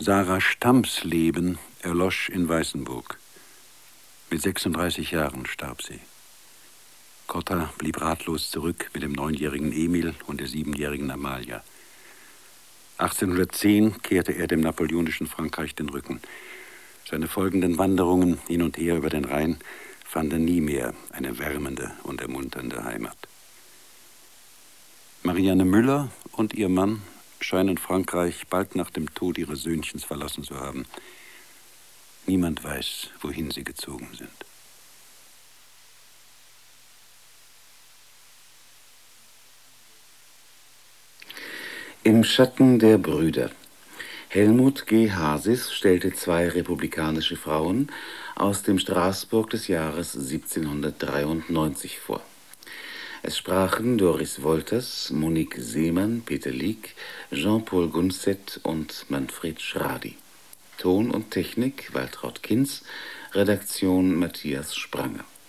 Sarah Stamms Leben erlosch in Weißenburg. Mit 36 Jahren starb sie. Cotta blieb ratlos zurück mit dem 9-jährigen Emil und der 7-jährigen Amalia. 1810 kehrte er dem napoleonischen Frankreich den Rücken. Seine folgenden Wanderungen hin und her über den Rhein fanden nie mehr eine wärmende und ermunternde Heimat. Marianne Müller und ihr Mann scheinen Frankreich bald nach dem Tod ihres Söhnchens verlassen zu haben. Niemand weiß, wohin sie gezogen sind. Im Schatten der Brüder. Helmut G. Hasis stellte 2 republikanische Frauen aus dem Straßburg des Jahres 1793 vor. Es sprachen Doris Wolters, Monique Seemann, Peter Lieck, Jean-Paul Gunset und Manfred Schradi. Ton und Technik Waltraud Kinz, Redaktion Matthias Spranger.